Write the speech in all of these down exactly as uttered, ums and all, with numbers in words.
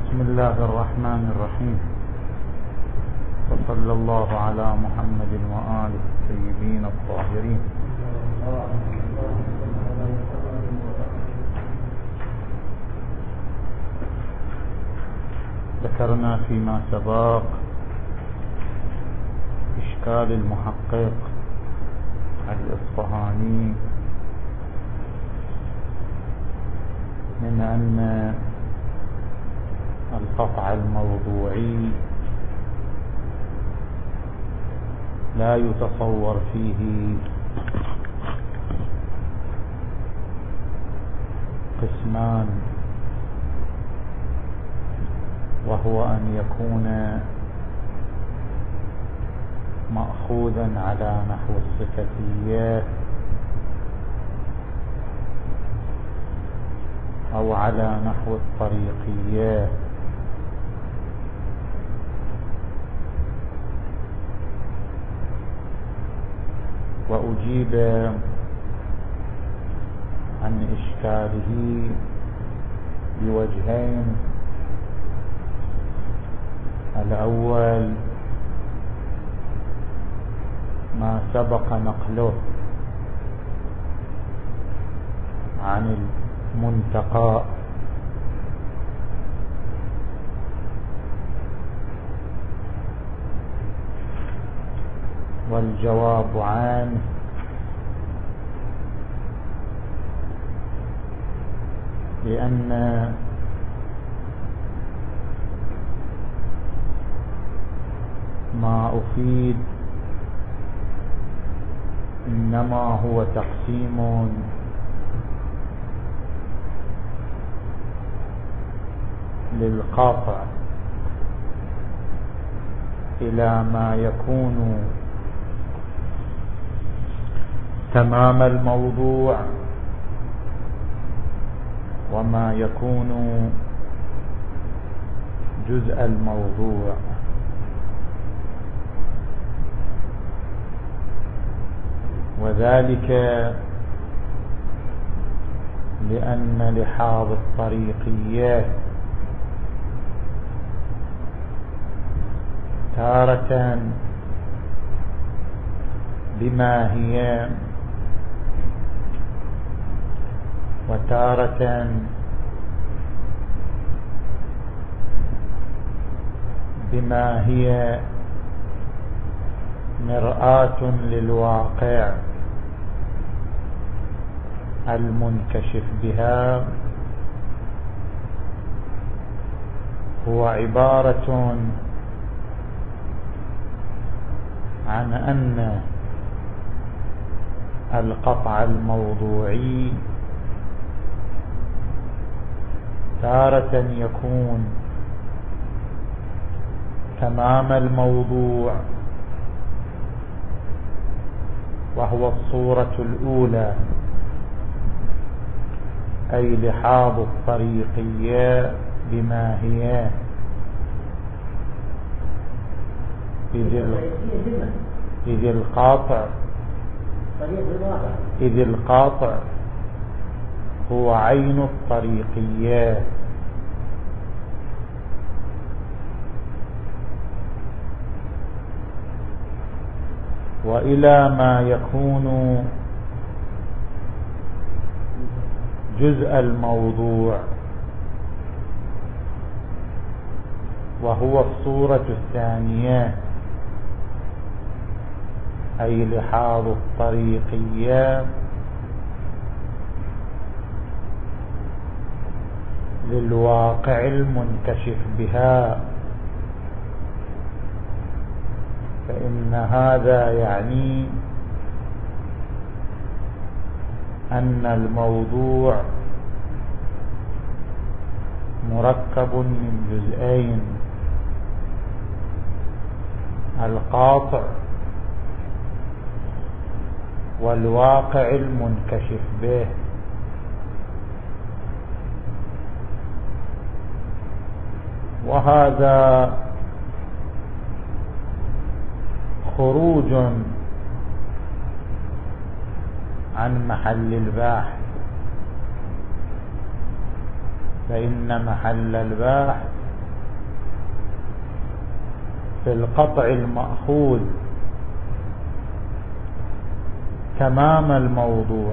بسم الله الرحمن الرحيم، وصلى الله على محمد وآله الطيبين الطاهرين. ذكرنا فيما سبق إشكال المحقق الإصفهاني من أن القطع الموضوعي لا يتصور فيه قسمان، وهو أن يكون مأخوذا على نحو الصفتية أو على نحو الطريقية. وأجيب عن إشكاله بوجهين: الأول ما سبق نقله عن المنتقى والجواب عنه بأن ما أفيد إنما هو تقسيم للقاطع إلى ما يكون تمام الموضوع وما يكون جزء الموضوع. وذلك لأن لحاظ الطريقية تارة بما هي وتارة بما هي مرآة للواقع المنكشف بها، هو عبارة عن أن القطع الموضوعي تارة يكون تمام الموضوع وهو الصورة الأولى، أي لحاظ الطريقية بما هي، إذ القاطع إذ القاطع هو عين الطريقية. وإلى ما يكون جزء الموضوع وهو الصورة الثانية، أي لحاظ الطريقية للواقع المنكشف بها، فإن هذا يعني أن الموضوع مركب من جزئين: القاطع والواقع المنكشف به. وهذا خروج عن محل البحث، فإن محل البحث في القطع المأخوذ تمام الموضوع،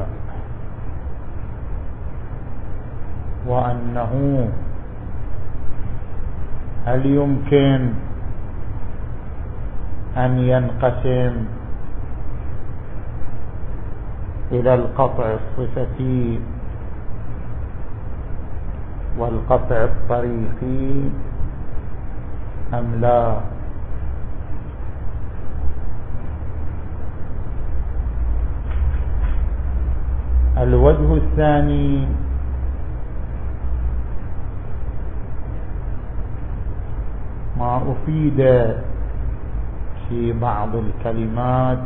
وأنه هل يمكن أن ينقسم إلى القطع الصفتي والقطع الطريقي أم لا؟ الوجه الثاني ما أفيد في بعض الكلمات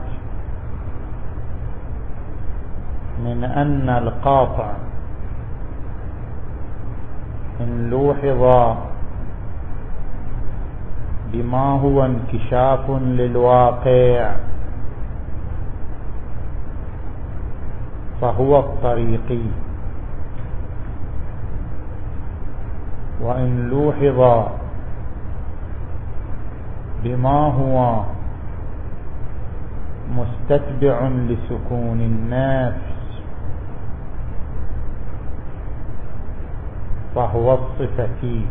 من أن القاطع إن لوحظ بما هو انكشاف للواقع فهو الطريقي، وإن لوحظ بما هو مستتبع لسكون النفس فهو الصفتي.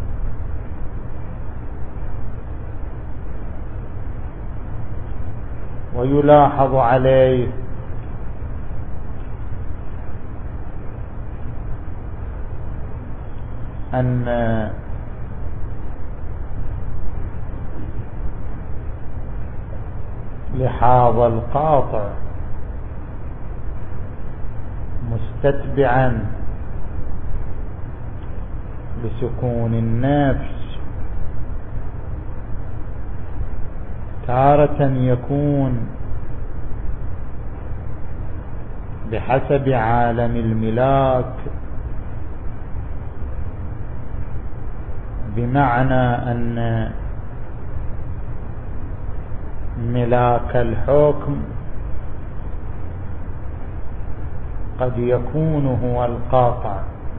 ويلاحظ عليه أن لحاظ القاطع مستتبعا لسكون النفس تارة يكون بحسب عالم الملاك، بمعنى أن ملاك الحكم قد يكون هو القاطع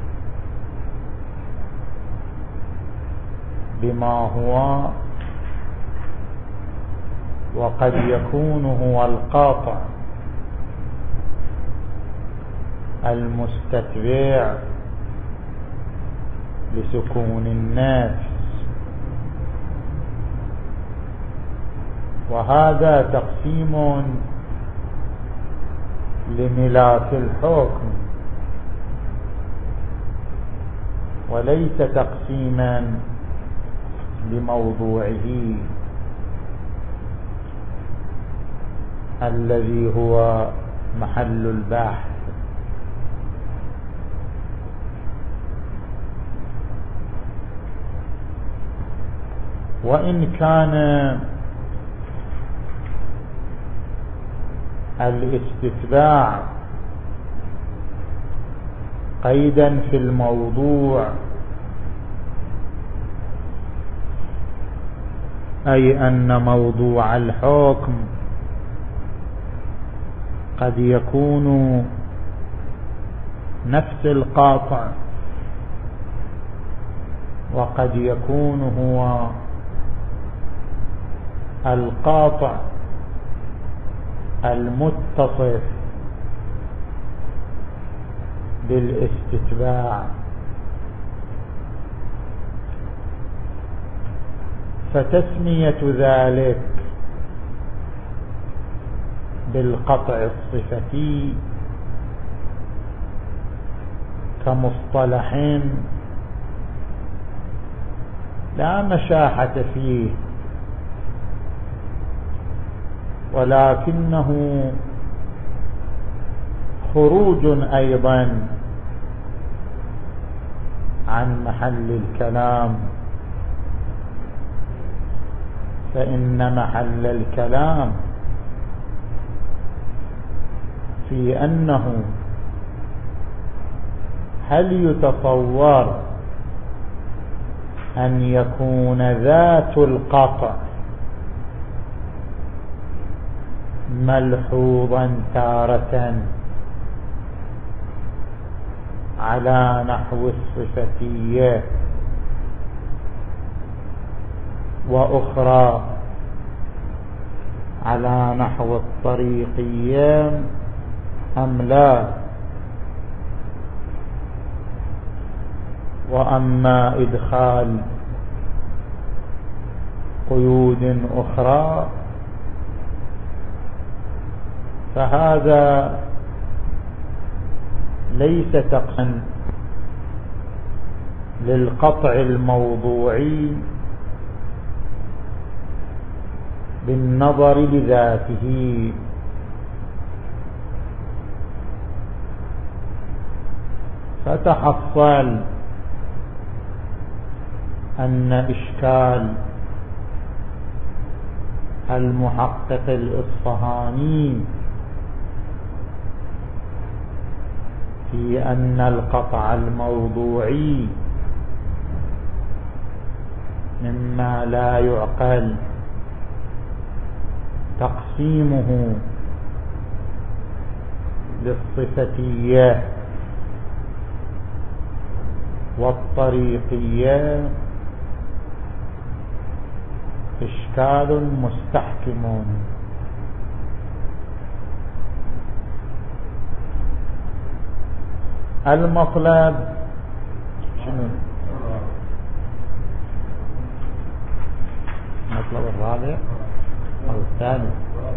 بما هو، وقد يكون هو القاطع المستتبع لسكون النفس. وهذا تقسيم لملاك الحكم وليس تقسيما لموضوعه الذي هو محل البحث. وإن كان الاستتباع قيدا في الموضوع، أي أن موضوع الحكم قد يكون نفس القاطع وقد يكون هو القاطع المتصف بالاستتباع، فتسمية ذلك بالقطع الصفتي كمصطلح لا مشاحة فيه، ولكنه خروج أيضا عن محل الكلام، فإن محل الكلام في أنه هل يتصور أن يكون ذات القطع ملحوظا تارة على نحو الصفتية وأخرى على نحو الطريقية أم لا؟ وأما إدخال قيود أخرى فهذا ليس تقصا للقطع الموضوعي بالنظر لذاته، فتحصل أن إشكال المحقق الإصفهاني في أن القطع الموضوعي مما لا يعقل تقسيمه للصفتية والطريقية إشكال مستحكم. المطلب شنو؟ المطلب الرابع أو الثالث؟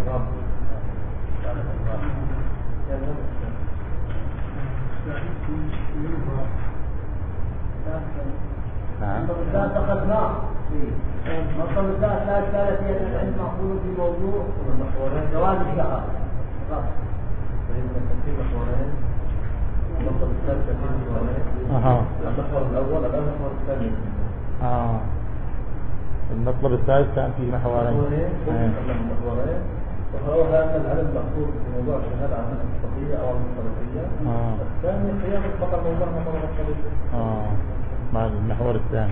نعم. مطلب الثالث ثالث هي العلم معقول في موضوع جواز الشهر. المطلب الثالث اها المحور الاول الان المحور الثاني. اه المطلب الثالث كان فيه محورين. محورين وهو هذا العلم المحفوظ في موضوع الشهاده عن الصفيه او المصطلحيه. اه الثاني قيام الخطا موضوع المحور الثالث. اه مع المحور الثاني.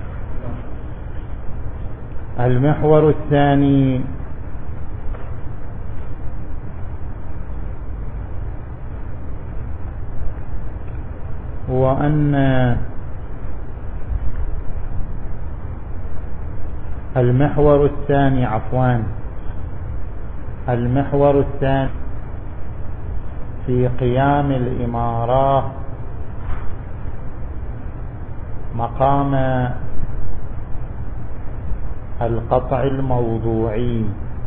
المحور الثاني هو أن المحور الثاني عفوا المحور الثاني في قيام الإمارة مقام القطع الموضوعي،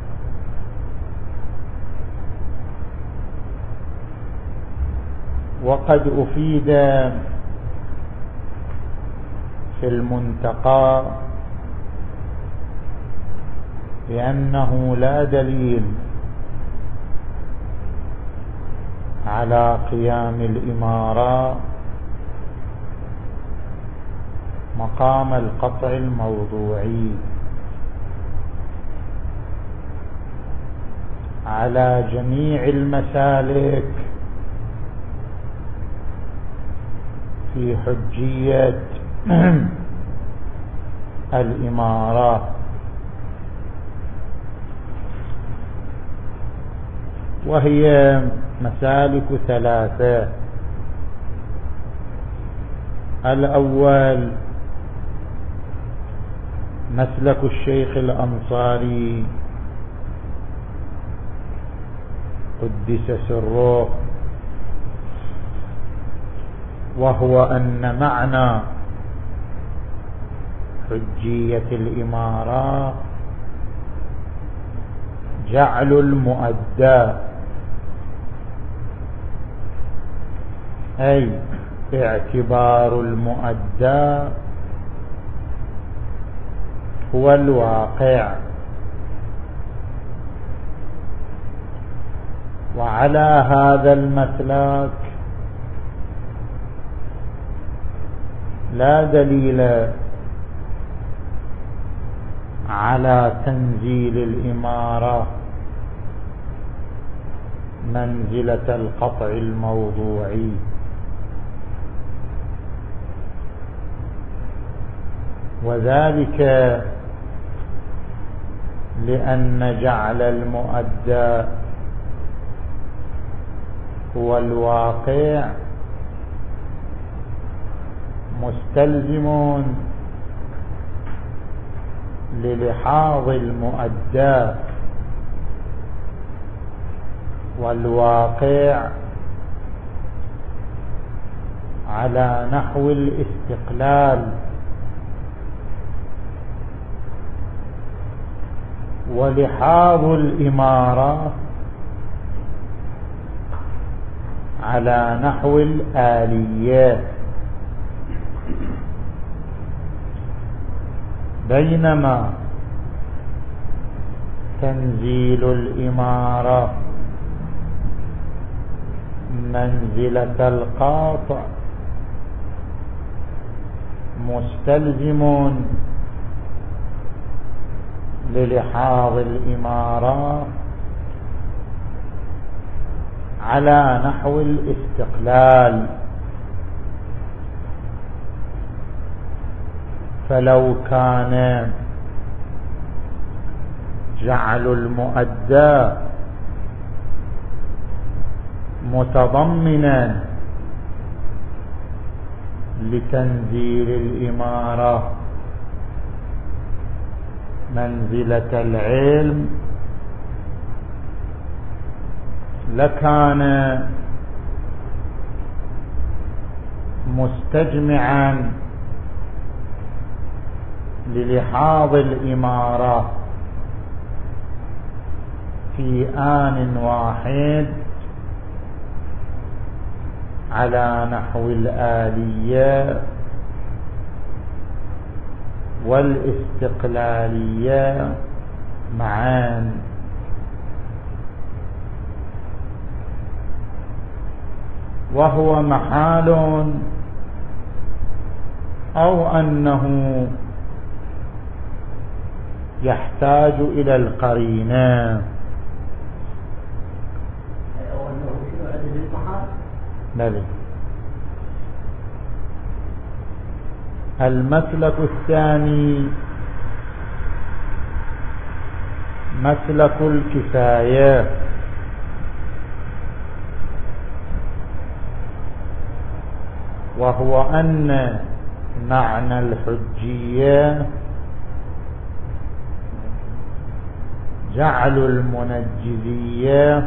وقد أفيد في المنتقى بأنه لا دليل على قيام الإمارة مقام القطع الموضوعي على جميع المسالك في حجية الإمارة، وهي مسالك ثلاثة. الأول مسلك الشيخ الأنصاري قدس سره، وهو أن معنى حجية الإمارة جعل المؤدى، أي اعتبار المؤدى هو الواقع. وعلى هذا المسلك لا دليل على تنزيل الإمارة منزلة القطع الموضوعي، وذلك لأن جعل المؤدى هو الواقع مستلزم للحاظ المؤدى والواقع على نحو الاستقلال، ولحاظ الإمارة على نحو الآليات، بينما تنزيل الإمارة منزلة القاطع مستلزم للحاظ الإمارة على نحو الاستقلال. فلو كان جعل المؤدى متضمنا لتنزيل الإمارة منزلة العلم، لكان مستجمعا للحاظ الإمارة في آن واحد على نحو الآلية والاستقلالية معا. وهو محال أو أنه يحتاج إلى القرينة. بلى. المسلك الثاني مسلك الكفاية، وهو أن معنى الحجية جعل المنجزية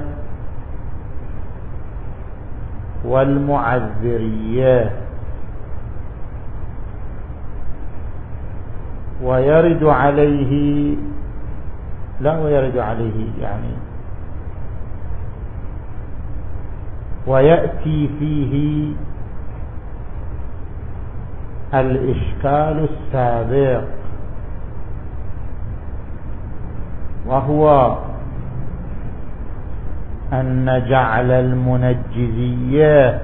والمعذرية، ويرد عليه لا ويرد عليه يعني ويأتي فيه الإشكال السابق، وهو أن جعل المنجزية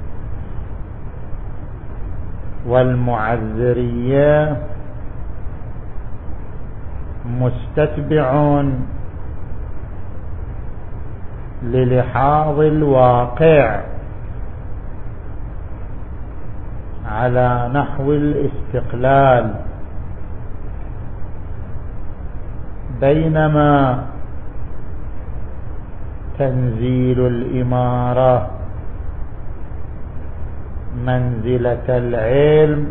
والمعذرية مستتبع للحاظ الواقع على نحو الاستقلال، بينما تنزيل الإمارة منزلة العلم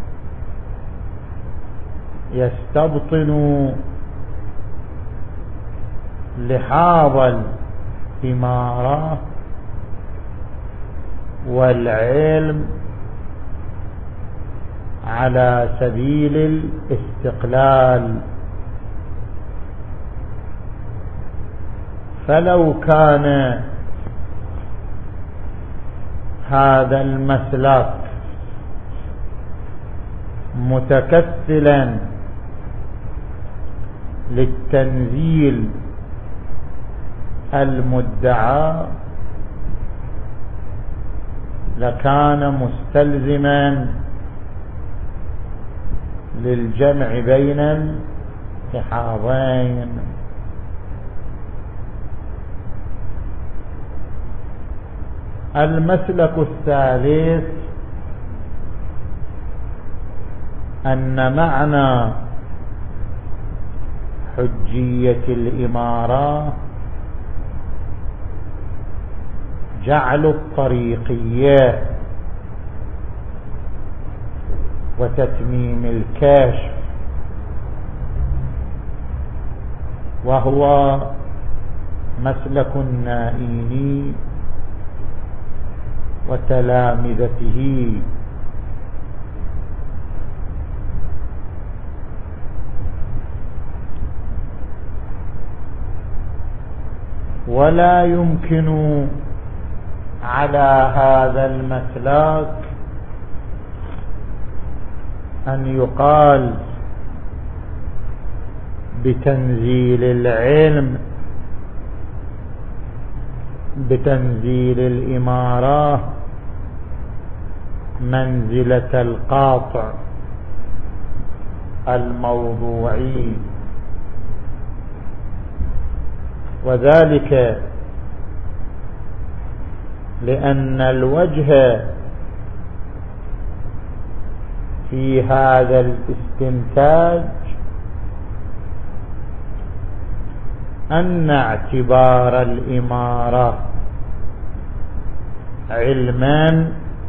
يستبطن لحاظ الإمارة والعلم على سبيل الاستقلال. فلو كان هذا المسلك متكفلا للتنزيل المدعى لكان مستلزما للجمع بين الحاضين. المسلك الثالث أن معنى حجية الإمارة جعل الطريقية وتتميم الكشف وهو مسلك النائيني وتلامذته. ولا يمكن على هذا المسلك أن يقال بتنزيل العلم بتنزيل الإمارة منزلة القاطع الموضوعي، وذلك لأن الوجه في هذا الاستنتاج أن اعتبار الإمارة علما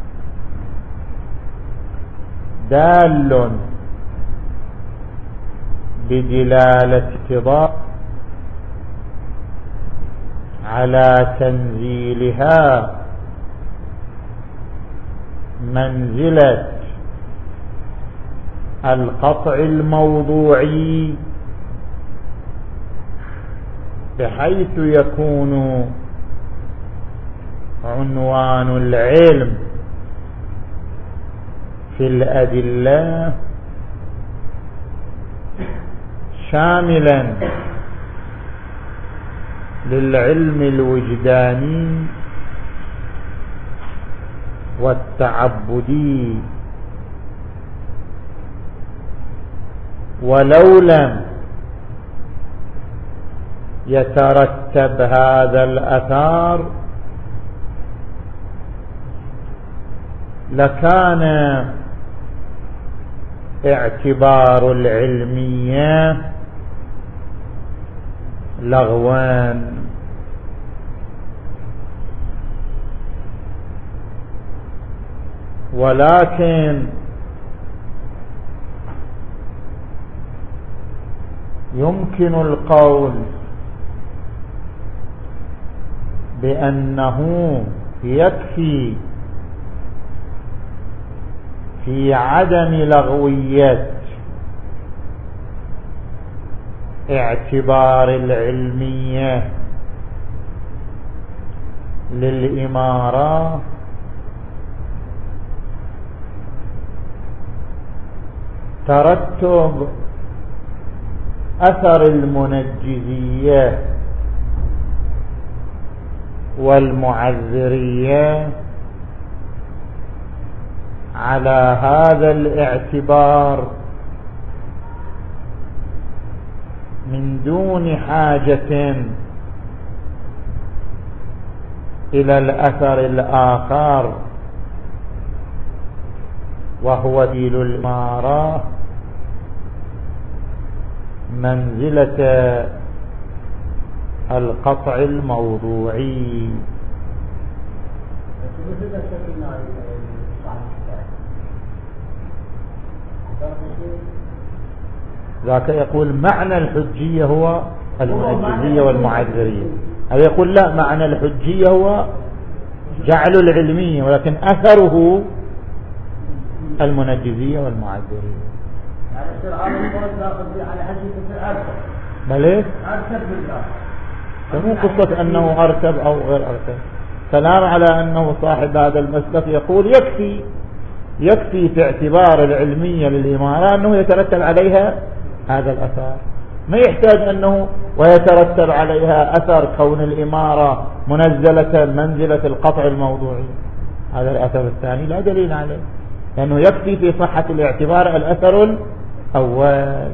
دال بدلالة اقتضاء على تنزيلها منزلة القطع الموضوعي، بحيث يكون عنوان العلم في الأدلة شاملا للعلم الوجداني والتعبدي. ولو لم يترتب هذا الأثار لكان اعتبار العلمية لغوان. ولكن يمكن القول بأنه يكفي في عدم لغوية اعتبار العلمية للإمارة ترتب أثر المنجزية والمعذرية على هذا الاعتبار من دون حاجة إلى الأثر الآخر، وهو دليل الإمارة منزلة القطع الموضوعي. ذاك يقول معنى الحجية هو المنجزية والمعذرية، هذا يقول لا، معنى الحجية هو جعل العلمية، ولكن أثره المنجزية والمعذرية. يعني يصير هذا الفرد داخل على حجة في أرتب. بلى؟ أرتب بالله. فمو قصة أنه أرتب أو غير أرتب، كلام على أنه صاحب هذا المسلك يقول يكفي يكفي في اعتبار العلمية للإمارة أنه يترتب عليها هذا الأثر، ما يحتاج أنه ويترتب عليها أثر كون الإمارة منزلة منزلة القطع الموضوعي. هذا الأثر الثاني لا دليل عليه، لأنه يكفي في صحة الاعتبار الأثر الأول.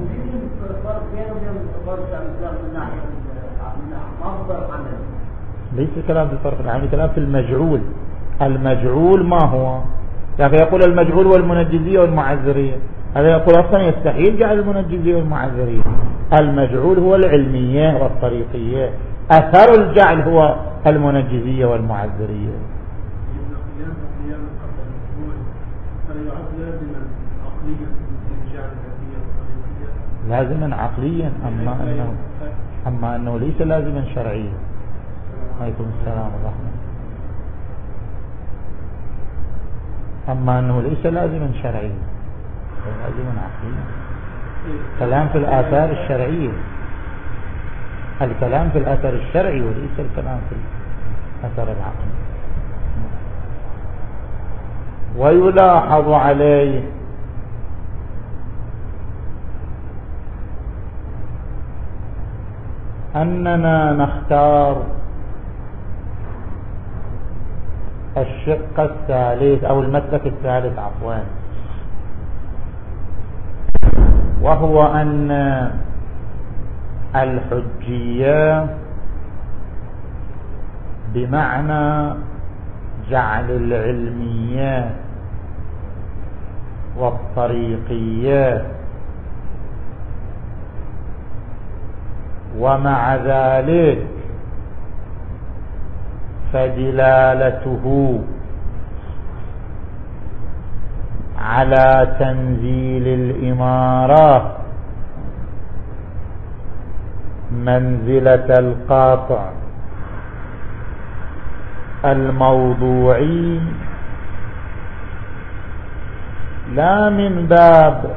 ليس كلام في الفرق العام، كلام في المجعول. المجعول ما هو؟ يعني يقول المجعول والمنجزية والمعذرية، هذا يقول أصلا يستحيل جعل المنجزية والمعذرية. المجعول هو العلمية والطريقية، أثر الجعل هو المنجزية والمعذرية. لازما عقليا، أما أنه أما أنه ليس لازما شرعيا. عليكم السلام ورحمة. أما أنه ليس لازما شرعيا، لازما عقليا. كلام في الآثار الشرعية، الكلام في الأثر الشرعي وليس الكلام في الأثر العقلي. ويلاحظ عليه أننا نختار الشق الثالث أو المسلك الثالث عفوا، وهو أن الحجية بمعنى جعل العلمية والطريقية، ومع ذلك فدلالته على تنزيل الإمارة منزلة القاطع الموضوعي، لا من باب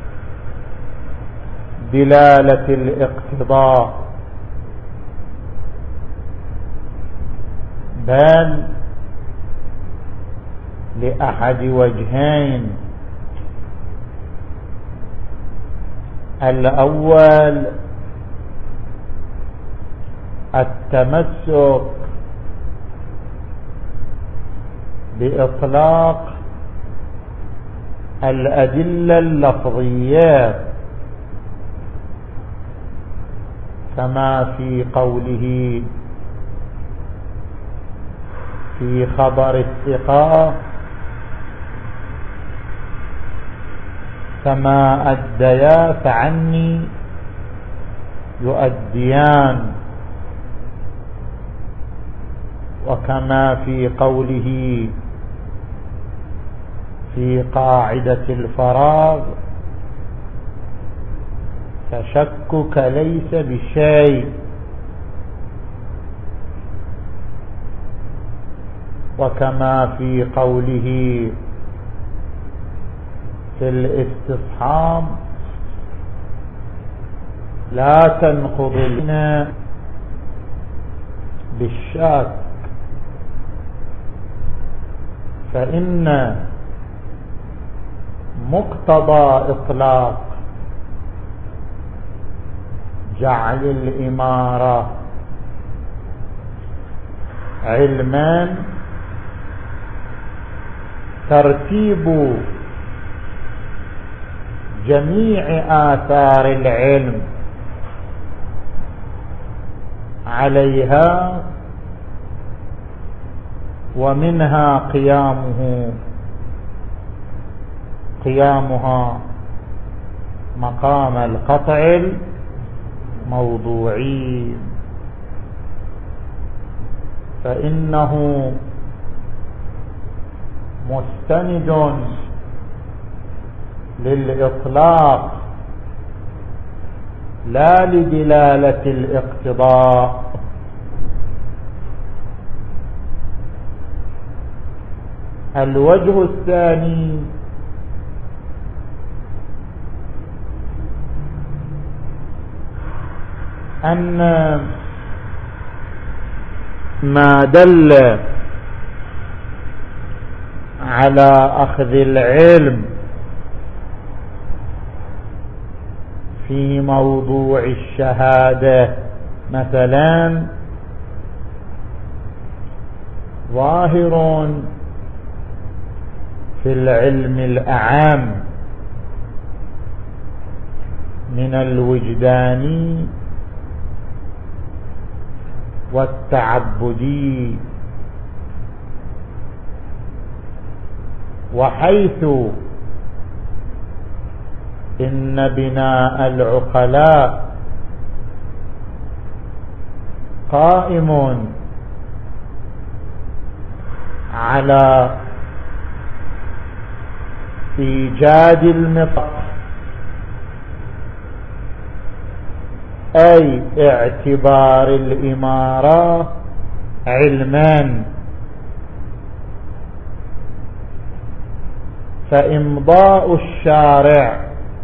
دلالة الاقتضاء، بل لأحد وجهين. الأول التمسك بإطلاق الأدلة اللفظية كما في قوله في خبر الثقة كما أديا فعني يؤديان، وكما في قوله في قاعدة الفراغ فشكك ليس بشيء، وكما في قوله في الاستصحاب لا تنقض لنا بالشك، فإن مقتضى إطلاق جعل الإمارة علما ترتيب جميع آثار العلم عليها، ومنها قيامه قيامها مقام القطع الموضوعي، فإنه مستند للإطلاق لا لدلالة الاقتضاء. الوجه الثاني أن ما دل على أخذ العلم في موضوع الشهادة مثلا ظاهر في العلم الأعم من الوجداني والتعبدي، وحيث إن بناء العقلاء قائم على إيجاد المطلق أي اعتبار الإمارة علما، فإمضاء الشارع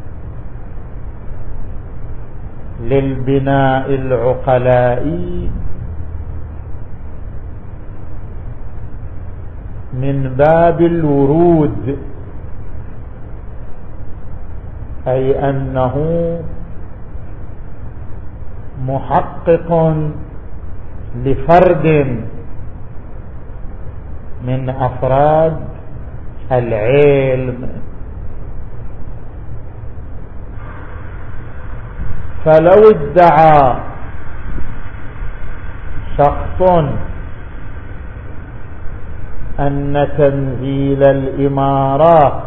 للبناء العقلائي من باب الورود، أي أنه محقق لفرد من أفراد العلم. فلو ادعى شخص أن تنزيل الإمارات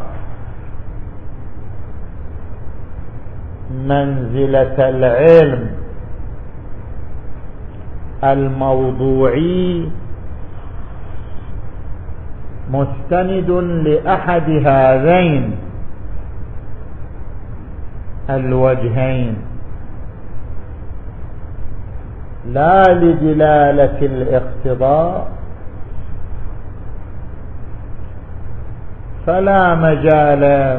منزلة العلم الموضوعي مستند لأحد هذين الوجهين، لا لدلالة الاقتضاء، فلا مجال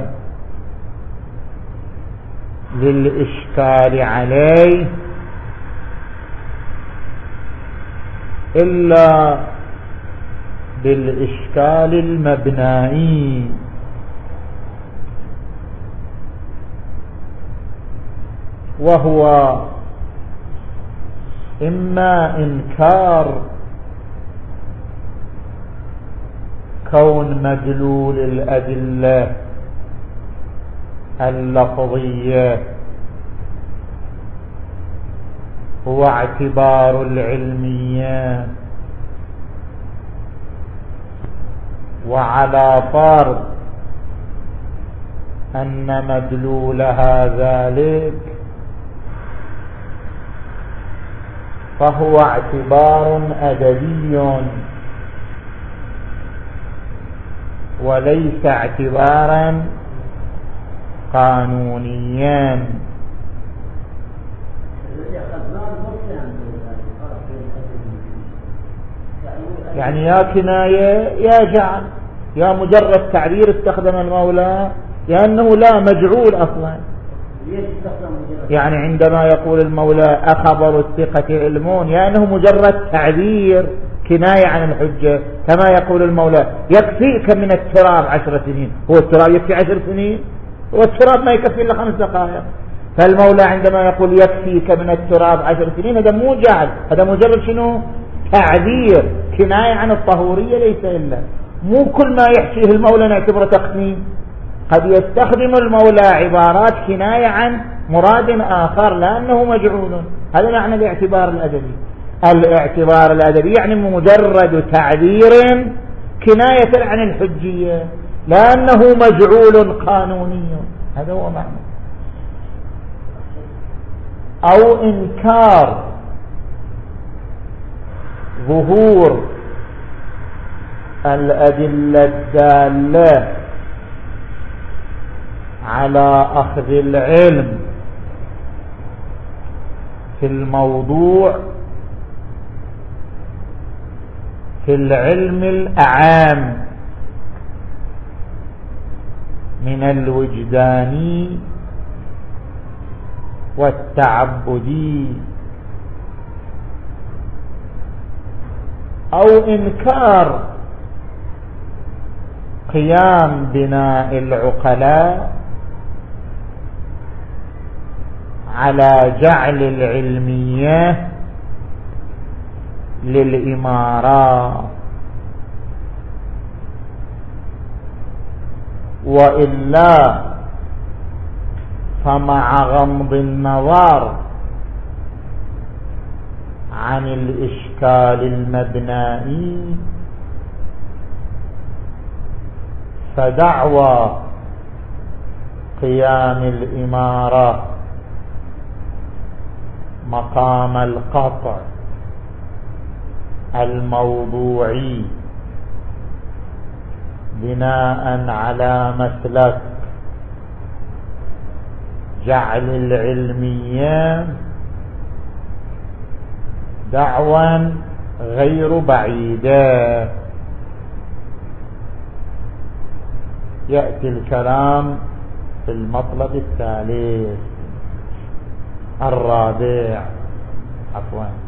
للإشكال عليه إلا بالإشكال المبنائي، وهو إما إنكار كون مدلول الأدلة اللفظية هو اعتبار العلمية، وعلى فرض أن مدلولها ذلك فهو اعتبار أدبي وليس اعتبارا قانونيا. يعني يا كناية يا جعل، يا مجرد تعبير استخدم المولى، يا أنه لا مجعول أصلا. يعني عندما يقول المولى أخبر الثقة علمون، يا أنه مجرد تعبير كناية عن الحجة، كما يقول المولى يكفيك من التراب عشر سنين. هو التراب يكفي عشر سنين؟ هو التراب ما يكفي إلا خمس دقائق. فالمولى عندما يقول يكفيك من التراب عشر سنين، هذا مو جعل، هذا مجرد شنو؟ تعبير كناية عن الطهورية، ليس إلا. مو كل ما يحكيه المولى نعتبره تقسيم، قد يستخدم المولى عبارات كناية عن مراد آخر لأنه مجعول. هذا معنى الاعتبار الأدبي. الاعتبار الأدبي يعني مجرد تعبير كناية عن الحجية لأنه مجعول قانوني، هذا هو معنى. أو إنكار ظهور الأدلة الدالة على أخذ العلم في الموضوع في العلم الأعام من الوجداني والتعبدي، أو إنكار قيام بناء العقلاء على جعل العلمية للإمارة، وإلا فمع غمض النظر عن الإشكال المبنائي فدعوى قيام الإمارة مقام القطع الموضوعي بناء على مسلك جعل العلمية دعوى غير بعيدة. يأتي الكلام في المطلب الثالث الرابع عفوا